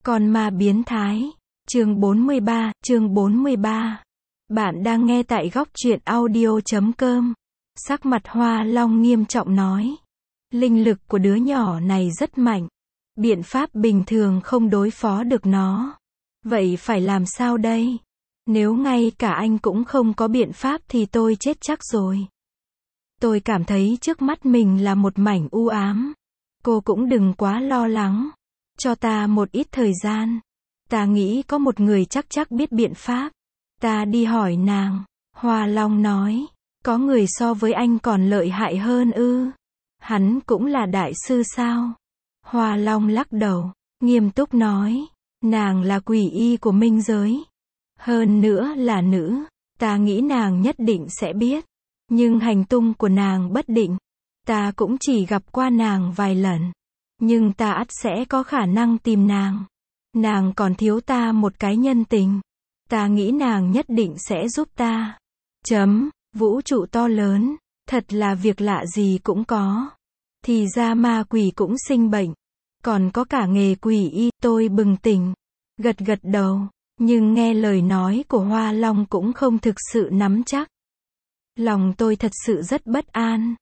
Con ma biến thái. Chương 43. Bạn đang nghe tại góc truyện audio.com. Sắc mặt Hoa Long nghiêm trọng nói. Linh lực của đứa nhỏ này rất mạnh. Biện pháp bình thường không đối phó được nó. Vậy phải làm sao đây? Nếu ngay cả anh cũng không có biện pháp thì tôi chết chắc rồi. Tôi cảm thấy trước mắt mình là một mảnh u ám. Cô cũng đừng quá lo lắng. Cho ta một ít thời gian. Ta nghĩ có một người chắc biết biện pháp. Ta đi hỏi nàng. Hoa Long nói. Có người so với anh còn lợi hại hơn ư? Hắn cũng là đại sư sao? Hoa Long lắc đầu, nghiêm túc nói. Nàng là quỷ y của minh giới. Hơn nữa là nữ. Ta nghĩ nàng nhất định sẽ biết. Nhưng hành tung của nàng bất định. Ta cũng chỉ gặp qua nàng vài lần. Nhưng ta ắt sẽ có khả năng tìm nàng. Nàng còn thiếu ta một cái nhân tình. Ta nghĩ nàng nhất định sẽ giúp ta. Vũ trụ to lớn. Thật là việc lạ gì cũng có. Thì ra ma quỷ cũng sinh bệnh. Còn có cả nghề quỷ y. Tôi bừng tỉnh. Gật đầu. Nhưng nghe lời nói của Hoa Long cũng không thực sự nắm chắc. Lòng tôi thật sự rất bất an.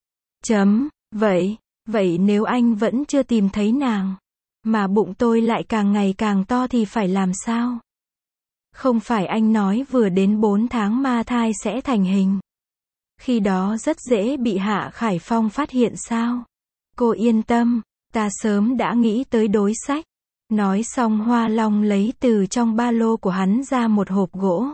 Vậy nếu anh vẫn chưa tìm thấy nàng, mà bụng tôi lại càng ngày càng to thì phải làm sao? Không phải anh nói vừa đến 4 tháng ma thai sẽ thành hình. Khi đó rất dễ bị Hạ Khải Phong phát hiện sao? Cô yên tâm, ta sớm đã nghĩ tới đối sách. Nói xong Hoa Long lấy từ trong ba lô của hắn ra một hộp gỗ.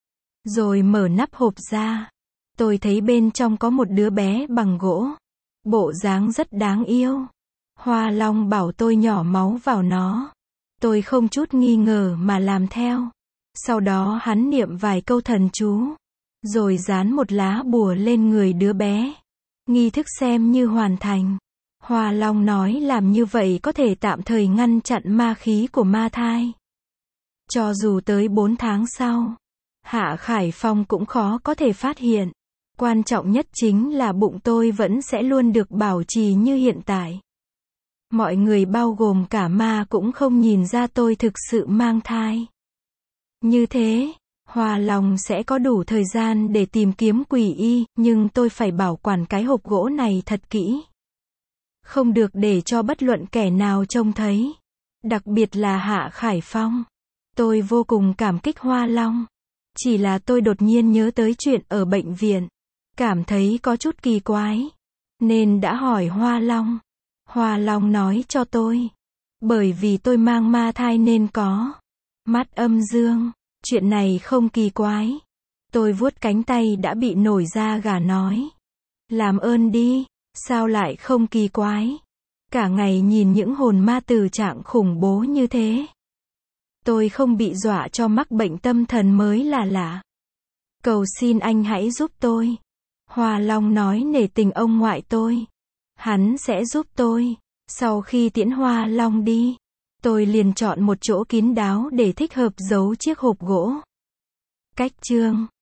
Rồi mở nắp hộp ra. Tôi thấy bên trong có một đứa bé bằng gỗ. Bộ dáng rất đáng yêu. Hoa Long bảo tôi nhỏ máu vào nó. Tôi không chút nghi ngờ mà làm theo. Sau đó hắn niệm vài câu thần chú. Rồi dán một lá bùa lên người đứa bé. Nghi thức xem như hoàn thành. Hoa Long nói làm như vậy có thể tạm thời ngăn chặn ma khí của ma thai. Cho dù tới 4 tháng sau, Hạ Khải Phong cũng khó có thể phát hiện. Quan trọng nhất chính là bụng tôi vẫn sẽ luôn được bảo trì như hiện tại. Mọi người bao gồm cả ma cũng không nhìn ra tôi thực sự mang thai. Như thế, Hoa Long sẽ có đủ thời gian để tìm kiếm quỷ y, nhưng tôi phải bảo quản cái hộp gỗ này thật kỹ. Không được để cho bất luận kẻ nào trông thấy. Đặc biệt là Hạ Khải Phong. Tôi vô cùng cảm kích Hoa Long. Chỉ là tôi đột nhiên nhớ tới chuyện ở bệnh viện. Cảm thấy có chút kỳ quái. Nên đã hỏi Hoa Long. Hoa Long nói cho tôi. Bởi vì tôi mang ma thai nên có mắt âm dương. Chuyện này không kỳ quái. Tôi vuốt cánh tay đã bị nổi da gà nói. Làm ơn đi. Sao lại không kỳ quái? Cả ngày nhìn những hồn ma tử trạng khủng bố như thế. Tôi không bị dọa cho mắc bệnh tâm thần mới là lạ. Cầu xin anh hãy giúp tôi. Hoa Long nói nể tình ông ngoại tôi. Hắn sẽ giúp tôi. Sau khi tiễn Hoa Long đi, tôi liền chọn một chỗ kín đáo để thích hợp giấu chiếc hộp gỗ. Cách chương